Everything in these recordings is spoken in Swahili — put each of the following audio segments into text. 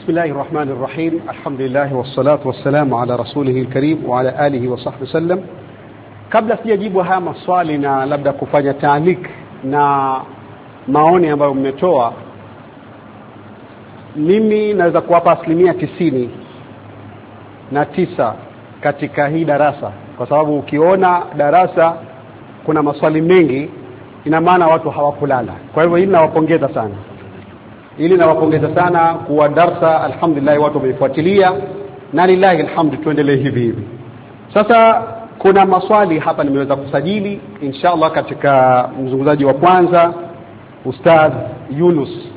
بسم الله الرحمن الرحيم. الحمد لله والصلاة والسلام على رسوله الكريم وعلى آله وصحبه وسلم. Kabla sijajibu haya maswali na labda kufanya taalik na maoni ambayo mmetoa, mimi naweza kuwapa 99% katika hii darasa, kwa sababu ukiona darasa kuna maswali mengi, ina maana watu hawakulala. Kwa hivyo hili nawapongeza sana. Kuwa darasa alhamdulillah watu wameifuatilia, na lillahi alhamdu, tuendelee hivi. Sasa kuna maswali hapa nimeweza kusajili inshallah. Katika mzungumzaji wa kwanza Ustadh Yunus,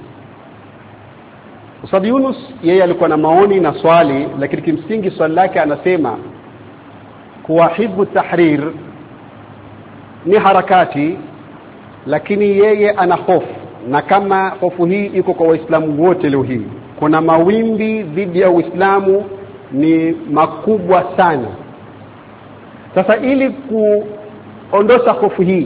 yeye alikuwa na maoni na swali, lakini kimsingi swali lake anasema kuwa Hizb Tahrir ni harakati, lakini yeye ana hofu, na kama hofu hii iko kwa Waislamu wote leo hii, kuna mawimbi dhidi ya Uislamu ni makubwa sana. Sasa ili kuondosha hofu hii,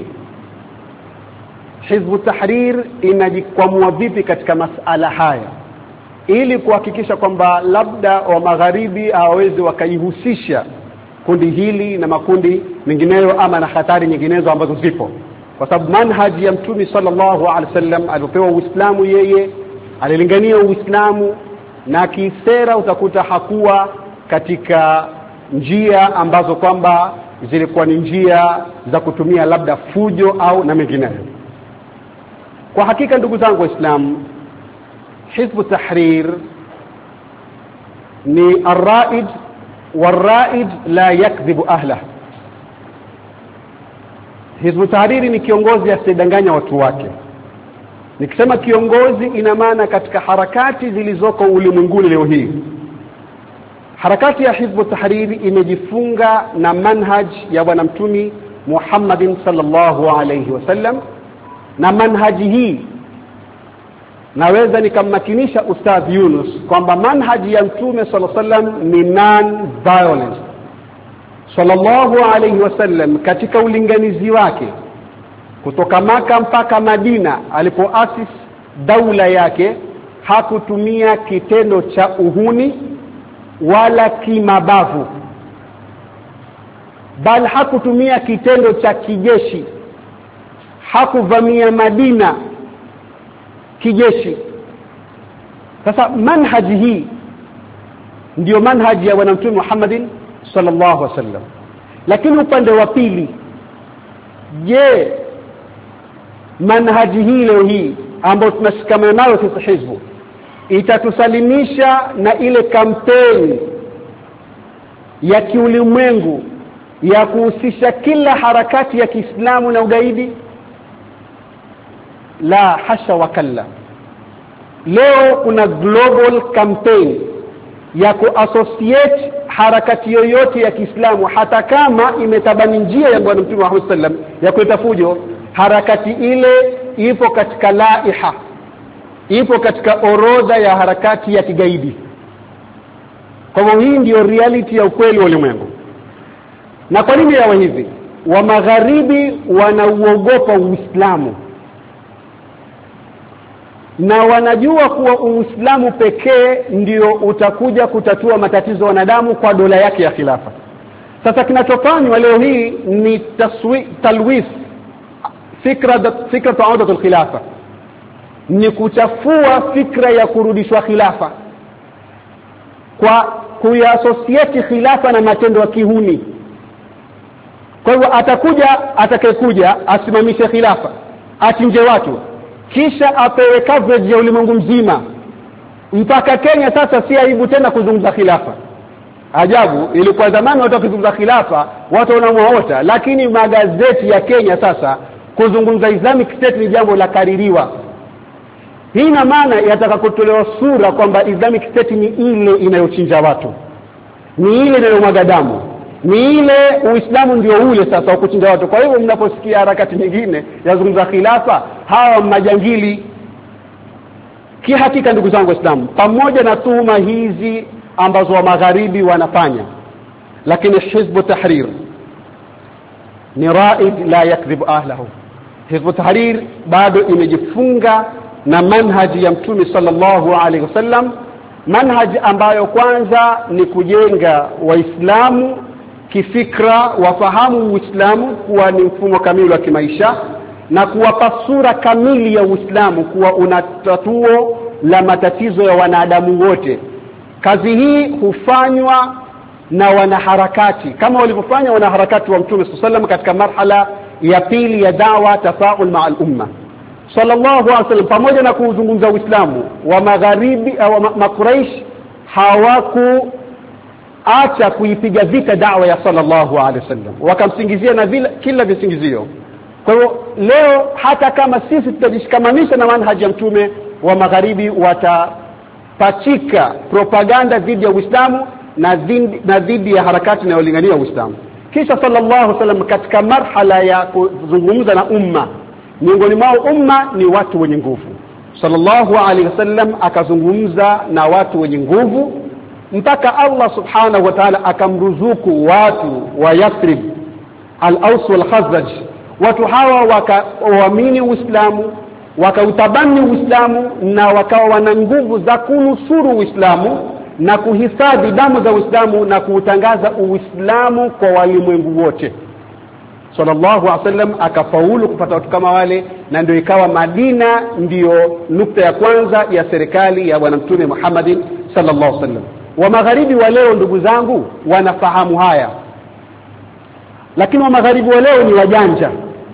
Hizb Tahrir inajikwamua vipi katika masala haya, ili kuhakikisha kwamba labda wa magharibi hawawezi wakaihusisha kundi hili na makundi mengineyo ama na hatari nyinginezo ambazo zipo? Kwa sababu manhaji ya Mtume sallallahu alaihi wasallam alipewa Uislamu, yeye alilingania Uislamu, na kisera utakuta hakuwa katika njia ambazo kwamba zilikuwa ni njia za kutumia labda fujo au na mengineyo. Kwa hakika ndugu zangu Waislamu, Hizb Tahrir ni ar-raid, wal-raid la yakdhibu ahlah. Hizb Tahrir ni kiongozi asidanganya watu wake. Nikisema kiongozi, ina maana katika harakati zilizoko ulimwenguni leo hii, harakati ya Hizb Tahrir imejifunga na manhaj ya bwana Mtume Muhammadin sallallahu alayhi wasallam, na manhaji hii naweza nikammakinisha Ustadh Yunus kwamba manhaji ya Mtume sallallahu alayhi wasallam ni non-violence. Sallallahu alayhi wasallam katika ulinganizi wake kutoka Maka mpaka Madina alipoasis daula yake, hakutumia kitendo cha uhuni wala kimabavu, bali hakutumia kitendo cha kijeshi. Hakuvamia Madina kijeshi. Sasa manhaji hii ndio manhaji ya bwana Mtume Muhammadin sallallahu alaihi wasallam. Lakini upande wa pili, je, manhaji hii leo hii ambayo tunashikamana nayo sisi Hizbu itatusalimisha na ile kampeni ya kiulimwengu ya kuhusisha kila harakati ya Kiislamu na ugaidi? La hasha wa kalla. Leo kuna global campaign ya kuassociate harakati yoyote ya Kiislamu, hata kama imetabani njia ya bwana Mtume Muhammad sallam ya kuleta fujo, harakati ile ipo katika laiha, ipo katika orodha ya harakati ya kigaidi. Kwa hivyo hii ndio reality ya ukweli wa ulimwengu. Na kwa nini yawe hivi? Wa magharibi wanauogopa Uislamu, na wanajua kuwa Uislamu pekee ndio utakuja kutatua matatizo ya wanadamu kwa dola yake ya khilafa. Sasa kinachofanywa leo hii ni talwis fikra ta'awudatul khilafa, ni kuchafua fikra ya kurudishwa khilafa kwa kuiassociate khilafa na matendo ya kihuni. Kwa hivyo atakayekuja asimamishe khilafa, achinje watu, kisha apewe coverage ya ulimwengu mzima mpaka Kenya. Sasa si aibu tena kuzungumza khilafa. Ajabu, ilikuwa zamani watu wakizungumza khilafa watu wanamuota, lakini magazeti ya Kenya sasa kuzungumza Islamic State ni jambo la kaririwa. Hii ina maana yataka kutolewa sura kwamba Islamic State ni ile inayochinja watu, ni ile inayomwaga damu, ni ile Uislamu ndio ule sasa wa kuchinja watu. Kwa hivyo mnaposikia harakati nyingine yazungumza khilafa, hawa majangili. Kihakika ndugu zangu Waislamu, pamoja na tuhuma hizi ambazo wa magharibi wanafanya, lakini Hizb Tahrir ni raid la yakdhibu ahlahu. Hizb Tahrir bado imejifunga na manhaji ya Mtume sallallahu alaihi wasallam, manhaj ambayo kwanza ni kujenga waislamu kifikra, wafahamu Uislamu kuwa ni mfumo kamili wa kimaisha, na kuwapa sura kamili ya Uislamu kuwa una tatuo la matatizo ya wanadamu wote. Kazi hii hufanywa na wanaharakati kama walivyofanya wanaharakati wa Mtume sallallahu katika marhala ya pili ya da'wa tafaul ma'al umma sallallahu alaihi wasallam. Pamoja na kuzungumza Uislamu, wa magharibi au makuraish hawakuacha kuipiga vita da'wa ya sallallahu alaihi wasallam, wakamsingizia na kila visingizio. Kwa hiyo leo hata kama sisi tutajishikamanisha na manhaji ya Mtume, wa magharibi watapachika propaganda dhidi ya Uislamu na dhidi ya harakati na ulingania Uislamu. Kisha sallallahu alaihi wasallam katika marhala ya kuzungumza na umma, miongoni mwao umma ni watu wenye nguvu, sallallahu alaihi wasallam akazungumza na watu wenye nguvu mpaka Allah subhanahu wa ta'ala akamruzuku watu wa Yathrib, al-Aws wal Khazraj. Watu hawa wakaamini Uislamu, wakautabani Uislamu, na wakawa wana nguvu za kunusuru Uislamu na kuhifadhi damu za Uislamu na kuutangaza Uislamu kwa walimwengu wote. Sallallahu alaihi wasallam akafaulu kupata watu kama wale, na ndio ikawa Madina ndio nukta ya kwanza ya serikali ya bwana Mtume Muhammad sallallahu alaihi wasallam. Wa magharibi wa leo ndugu zangu wanafahamu haya, lakini wa magharibi wa leo ni wajanja.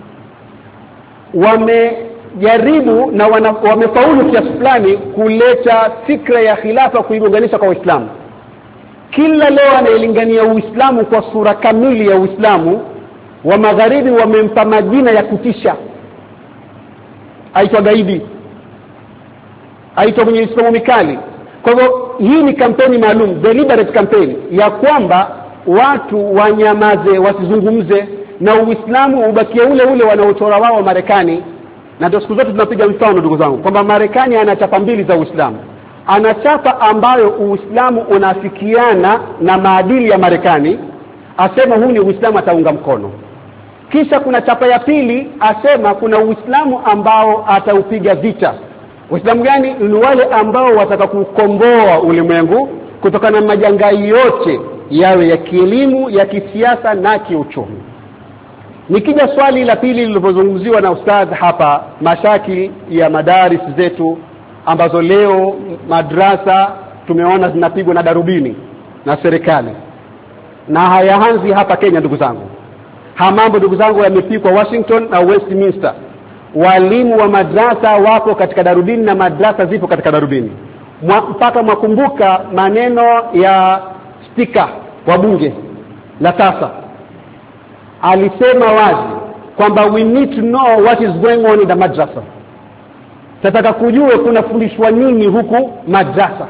Wamejaribu na wamefaulu kiasi fulani kuleta fikra ya khilafa kuiunganisha kwa Uislamu. Kila leo anailingania Uislamu kwa sura kamili ya Uislamu. Wa magharibi wamempa majina ya kutisha, aitwa gaidi, aitwa mwenye Uislamu mikali. Kwa hivyo hii ni kampeni maalum, deliberate campaign ya kwamba watu wanyamaze, wasizungumze, na Uislamu ubakie ule ule wanaochora wao Marekani. Na ndio siku zote tunapiga mfano ndugu zangu kwamba Marekani ana chapa mbili za Uislamu. Ana chapa ambayo Uislamu unafikiana na maadili ya Marekani, asema huu ni Uislamu, ataunga mkono. Kisha kuna chapa ya pili, asema kuna Uislamu ambao ataupiga vita. Uislamu gani? Ni wale ambao wataka kukomboa ulimwengu kutokana na majanga yote, yawe ya kielimu, ya kisiasa na kiuchumi. Nikija swali la pili lililozungumziwa na ustadh hapa, mashaki ya madaris zetu ambazo leo madrasa tumeona zinapigwa na darubini na serikali, na hayaanzi hapa Kenya ndugu zangu. Mambo ndugu zangu yamepikwa Washington na Westminster. Walimu wa madrasa wako katika darubini na madrasa zipo katika darubini. Mpaka mwakumbuka maneno ya speaker wa bunge la sasa, alisema wazi kwamba we need to know what is going on in the madrasa. Tataka kujue kuna fundishwa nini huku madrasa.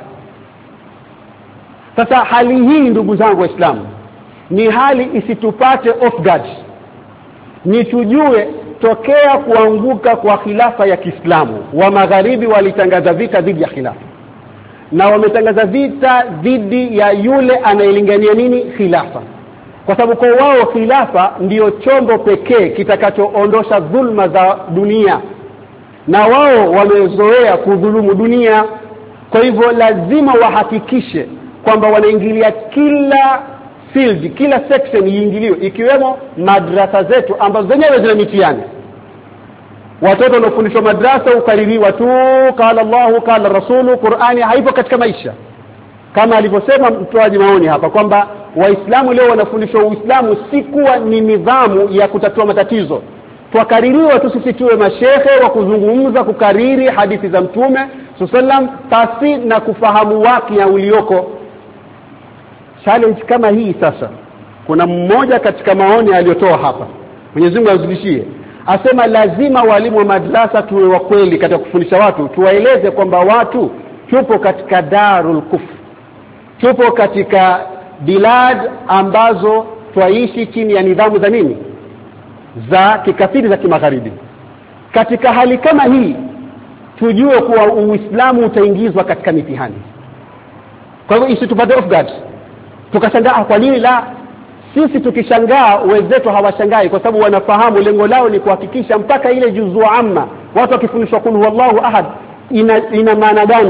Sasa hali hii ndugu zangu Waislamu ni hali isitupate off guard. Ni tujue tokea kuanguka kwa khilafa ya Kiislamu, wa magharibi walitangaza vita dhidi ya khilafa, na wametangaza vita dhidi ya yule anayelingania nini khilafa, kwa sababu kwa wao khilafa ndio chombo pekee kitakachoondosha dhulma za dunia, na wao wamezoea kudhulumu dunia. Kwa hivyo lazima wahakikishe kwamba wanaingilia kila field, kila section iingiliwe, ikiwemo madrasa zetu ambazo zenyewe zina mitihani. Watoto wanafundishwa madrasa ukaririwa tu qala Allahu qala Rasulu, Qur'ani haipo katika maisha. Kama alivyosema mtoaji maoni hapa kwamba Waislamu leo wanafundishwa Uislamu si kuwa ni nidhamu ya kutatua matatizo. Tukaririwa tu sisi tuwe mashehe wa kuzungumza kukariri hadithi za Mtume sallam pasi na kufahamu waki ya ulioko. Challenge kama hii sasa, kuna mmoja katika maoni aliyotoa hapa, Mwenyezi Mungu azidishie, asema lazima walimu wa madrasa tuwe wa kweli katika kufundisha watu, tuwaeleze kwamba watu tupo katika darul kufr, tupo katika bilad ambazo twaishi chini ya nidhamu za nini, za kikafiri, za kimagharibi. Katika hali kama hii tujue kuwa Uislamu utaingizwa katika mitihani. Kwa hivyo isitupate off guard tukashangaa kwa nini la. Sisi tukishangaa wenzetu hawashangai, kwa sababu wanafahamu lengo lao ni kuhakikisha mpaka ile juzuu amma watu wakifundishwa kul huwallahu ahad ina maana gani hii,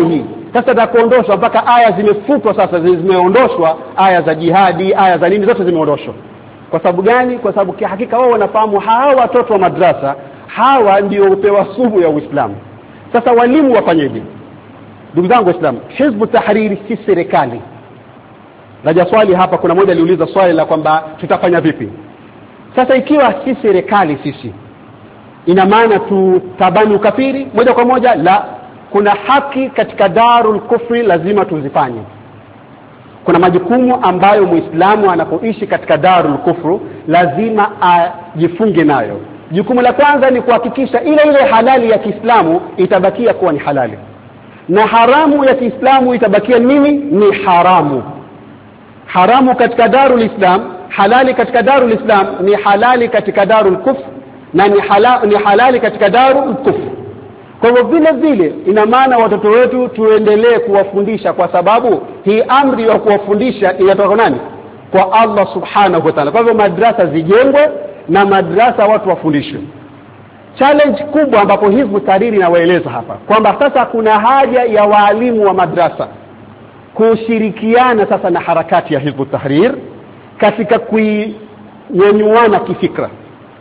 Sasa za kuondoshwa mpaka aya zimefutwa, sasa zimeondoshwa aya za jihadi, aya za nini zote zimeondoshwa. Kwa sababu gani? Kwa sababu hakika wao wanafahamu hawa watoto wa madrasa hawa ndio upewa sumu ya Uislamu. Sasa walimu wafanyeje? Ndugu zangu Waislamu, Hizb ut-Tahrir si serikali. Naja swali hapa, kuna mmoja aliuliza swali la kwamba tutafanya vipi. Sasa ikiwa si serikali sisi, ina maana tutabani ukafiri moja kwa moja? La, kuna haki katika darul kufri lazima tuzifanye. Kuna majukumu ambayo Muislamu anapoishi katika darul kufru lazima ajifunge nayo. Jukumu la kwanza ni kuhakikisha ile halali ya Kiislamu itabakia kuwa ni halali, na haramu ya Kiislamu itabakia nini? Ni haramu. Haramu katika darul Islam, halali katika darul Islam ni halali katika darul kufr, na ni halali katika darul kufr. Kwa hivyo vile vile ina maana watoto wetu tuendelee kuwafundisha, kwa sababu hii amri ya kuwafundisha inatoka nani? Kwa Allah subhanahu wa ta'ala. Kwa hivyo madrasa zijengwe na madrasa watu wafundishwe. Challenge kubwa ambapo Hizb ut-Tahrir inawaeleza hapa kwamba sasa kuna haja ya walimu wa madrasa kushirikiana sasa na harakati ya Hizb ut-Tahrir katika kuinyanyuana kifikra.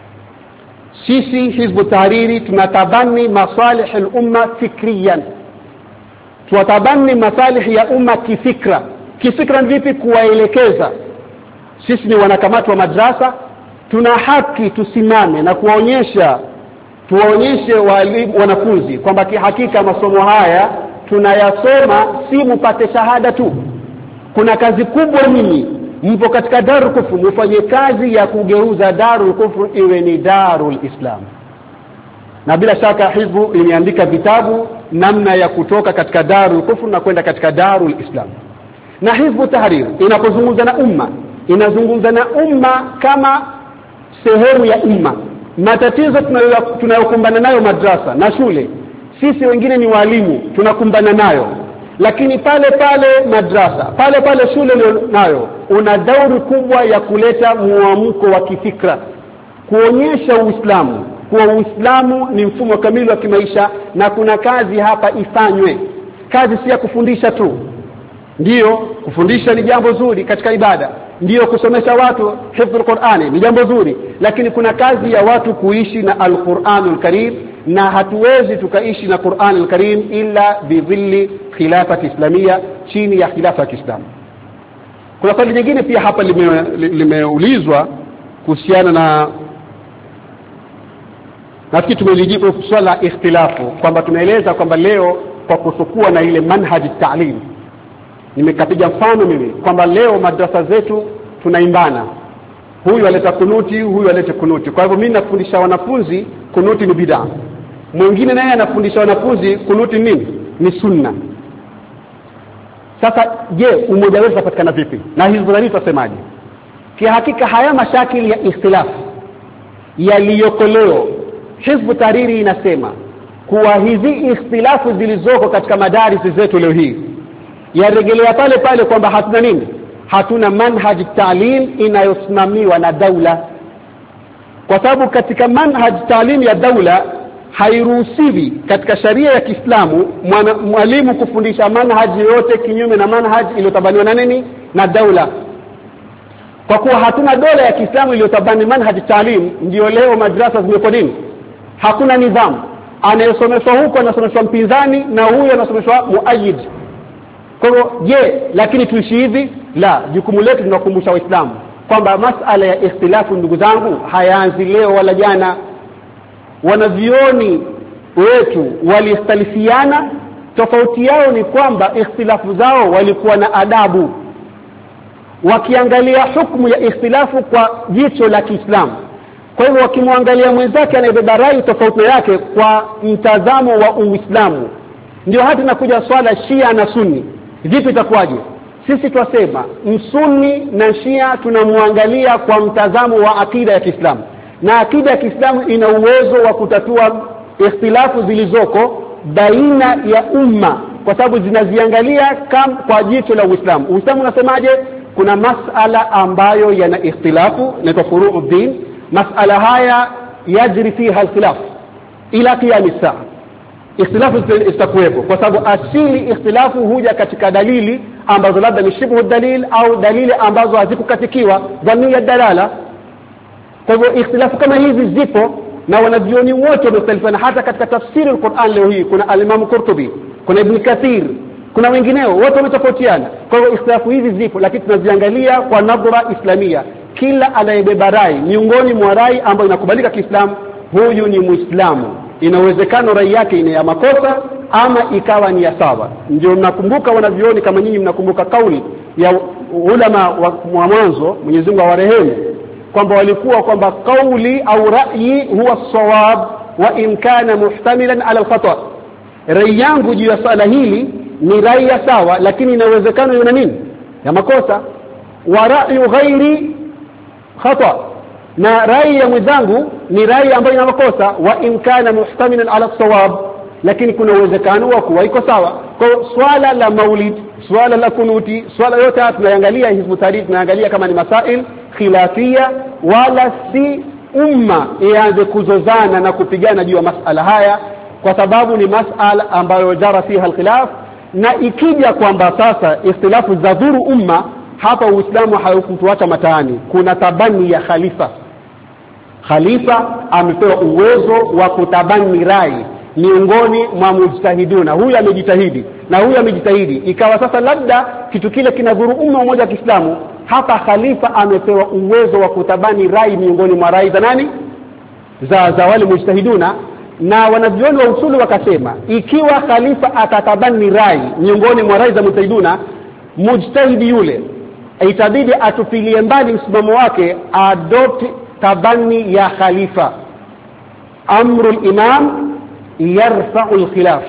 Sisi Hizb ut-Tahrir tunatabani masalih al-umma fikriyan, tunatabani masalih ya umma kifikra. Kifikra vipi? Kuwaelekeza. Sisi ni wanakamati wa madrasa, tuna haki tusimame na tuwaonyeshe wanafunzi kwamba hakika masomo haya tunayasoma si mpate shahada tu. Kuna kazi kubwa nyinyi mpo katika darul kufr, mfanye kazi ya kugeuza darul kufr iwe ni darul Islam. Na bila shaka Hizbu imeandika vitabu namna ya kutoka katika darul kufr na kwenda katika darul Islam. Na Hizb ut-Tahrir inapozungumza na umma, inazungumza na umma kama sehemu ya umma. Matatizo tunayokumbana nayo madrasa na shule, sisi wengine ni walimu tunakumbana nayo, lakini pale madrasa, pale shule nayo una dauri kubwa ya kuleta muamko wa kifikra, kuonyesha Uislamu kuwa Uislamu ni mfumo kamili wa kimaisha, na kuna kazi hapa ifanywe. Kazi si ya kufundisha tu. Ndiyo, kufundisha ni jambo zuri katika ibada, ndiyo kusomesha watu hifdhul Qur'ani ni jambo zuri, lakini kuna kazi ya watu kuishi na al-Qur'anul Karim, na hatuwezi tukaishi na Qur'anul Karim illa bidhilli khilafati islamia, chini ya khilafa ya Kiislamu. Kuna swali jingine pia hapa limeulizwa kuhusiana na, nafikiri tumelijibu swala ikhtilafu, kwamba tumeeleza kwamba leo kwa kutokuwa na ile manhaji ta'lim, nimekapiga mfano mimi kwamba leo madrasa zetu tunaimbana, huyu aleta kunuti, huyu alete kunuti. Kwa hivyo mimi nafundisha wanafunzi kunuti ni bid'a, mwingine naye anafundisha wanafunzi kunuti nini? Ni sunna. Sasa je, umoja wetu upatikana vipi? Na Hizb ut-Tahrir tutasemaje? Hakika haya mashakili ya ikhtilafu yaliyoko leo, Hizb ut-Tahrir inasema kuwa hizi ikhtilafu zilizoko katika madarisi zetu leo hii yarejelea pale kwamba hatuna nini? Hatuna manhaji ta'lim inayosimamiwa na daula. Kwa sababu katika manhaji ta'lim ya daula hairuhusiwi katika sharia ya Kiislamu mwalimu kufundisha manhaji yote kinyume na manhaji iliyotabaniwa na nini? Na daula. Kwa kuwa hatuna dola ya Kiislamu iliyotabani manhaji ta'lim, ndio leo madrasa zimekuwa nini? Hakuna nidhamu. Anayesomeshwa huko anasomeshwa mpinzani, na huyo anasomeshwa muayyid. Kwa hivyo je, lakini tuishi hivi? La, jukumu letu tunakumbusha Waislamu kwamba masala ya ikhtilafu, ndugu zangu, hayaanzi leo wala jana. Wanavioni wetu waliختلفiana, tofauti yao ni kwamba ikhtilafu zao walikuwa na adabu, wakiangalia hukumu ya ikhtilafu kwa jicho la Kiislamu. Kwa hivyo wakimwangalia mwenzake anayebeba rai tofauti yake kwa mtazamo wa Uislamu. Ndio hata nakuja swala Shia na Sunni, vipi itakuwaje? Sisi twasema msunni na Shia tunamwangalia kwa mtazamo wa akida ya Kiislamu, na akida ya Kiislamu ina uwezo wa kutatua ikhtilafu zilizoko baina ya umma, kwa sababu zinaziangalia kwa jicho la Uislamu. Uislamu unasemaje? Kuna masala ambayo yana ikhtilafu na furu'ud-din, masala haya yajri fiha al-khilaf ila qiyam as-saa. ikhtilafu zitakuwepo, kwa sababu asili ikhtilafu huja katika dalili ambazo labda ni shibhu dalil au dalili ambazo hazikukatikiwa dhamia dalala. Kwa hivyo ikhtilafu kama hizi zipo na wanavyoni wote wamekhtalifiana. Hata katika tafsiri al-Qur'an leo hii kuna al-Imam Qurtubi, kuna Ibn Kathir, kuna wengineo, wote wametofautiana. Kwa hivyo ikhtilafu hizi zipo, lakini tunaziangalia kwa nadhara islamia. Kila anayebeba rai miongoni mwa rai ambayo inakubalika Kiislamu, huyu ni Muislamu. Inawezekana rai yake ni ya makosa ama ikawa ni ya sawa. Ndio mnakumbuka wanavyoni kama nyinyi mnakumbuka kauli ya ulama wa mwanzo, Mwenyezi Mungu awarehemu, kwamba walikuwa kwamba kauli au rai huwa sawab wa in kana muhtamilan ala al-khata. Rai yangu juu ya swala hili ni rai ya sawa, lakini inawezekana yuna nini ya makosa. Wa ra'yu ghairi khata, na rai ya mwenzangu ni rai ambayo ina makosa, wa in kana muhtamilan ala sawab, lakini kuna uwezekano wa kuwa iko sawa. Kwa swala la maulid, swala la kunuti, swala yote tunaangalia Hizbu Tahrir, tunaangalia kama ni masail khilafia, wala si umma ianze kuzozana na kupigana juu ya masala haya, kwa sababu ni masala ambayo jara fiha al-khilaf. Na ikija kwamba sasa ikhtilafu za dhuru umma, hapa Uislamu haukutuacha mataani. Kuna tabani ya khalifa. Khalifa amepewa uwezo wa kutabani rai miongoni mwa mujtahiduna. Huyu amejitahidi na huyu amejitahidi, ikawa sasa labda kitu kile kinadhuru umma mmoja wa Kiislamu, hapa khalifa amepewa uwezo wa kutabani rai miongoni mwa rai za nani, za wale mujtahiduna. Na wanavyoni wa usuli wakasema, ikiwa khalifa atatabani rai miongoni mwa rai za mujtahiduna, mujtahidi yule itabidi atupilie mbali msimamo wake, adopt tabani ya khalifa. Amrul imam yarfa'u al-khilaf,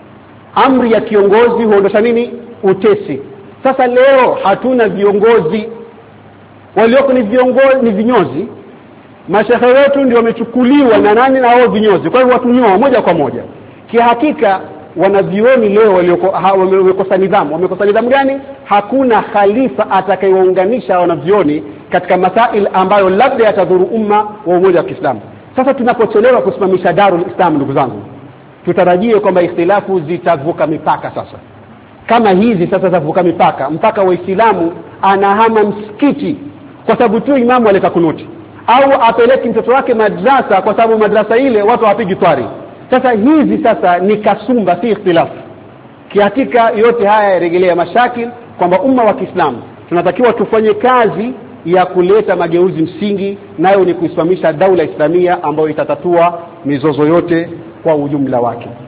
amri ya kiongozi huondosha nini, utesi. Sasa leo hatuna viongozi, walioko ni viongozi ni vinyozi. Mashehe wetu ndio wamechukuliwa na nani, na wao vinyozi. Kwa hivyo watunyoa moja kwa moja. Kihakika wanavioni leo wamekosa nidhamu. Wamekosa nidhamu gani? Hakuna khalifa atakayewaunganisha wanavioni katika masail ambayo labda yatadhuru umma wa umoja wa Kiislamu. Sasa tunapochelewa kusimamisha Darul Islam, ndugu zangu, tutarajie kwamba ikhtilafu zitavuka mipaka. Sasa kama hizi sasa zavuka mipaka, mpaka Waislamu anahama msikiti kwa sababu tu imamu aleta kunuti, au apeleki mtoto wake madrasa kwa sababu madrasa ile watu hawapigi twari. Sasa hizi sasa ni kasumba, si ikhtilafu. Kihakika yote haya yarejelea mashakil kwamba umma wa Kiislamu tunatakiwa tufanye kazi ya kuleta mageuzi msingi, nayo ni kuisimamisha daula Islamia ambayo itatatua mizozo yote kwa ujumla wake.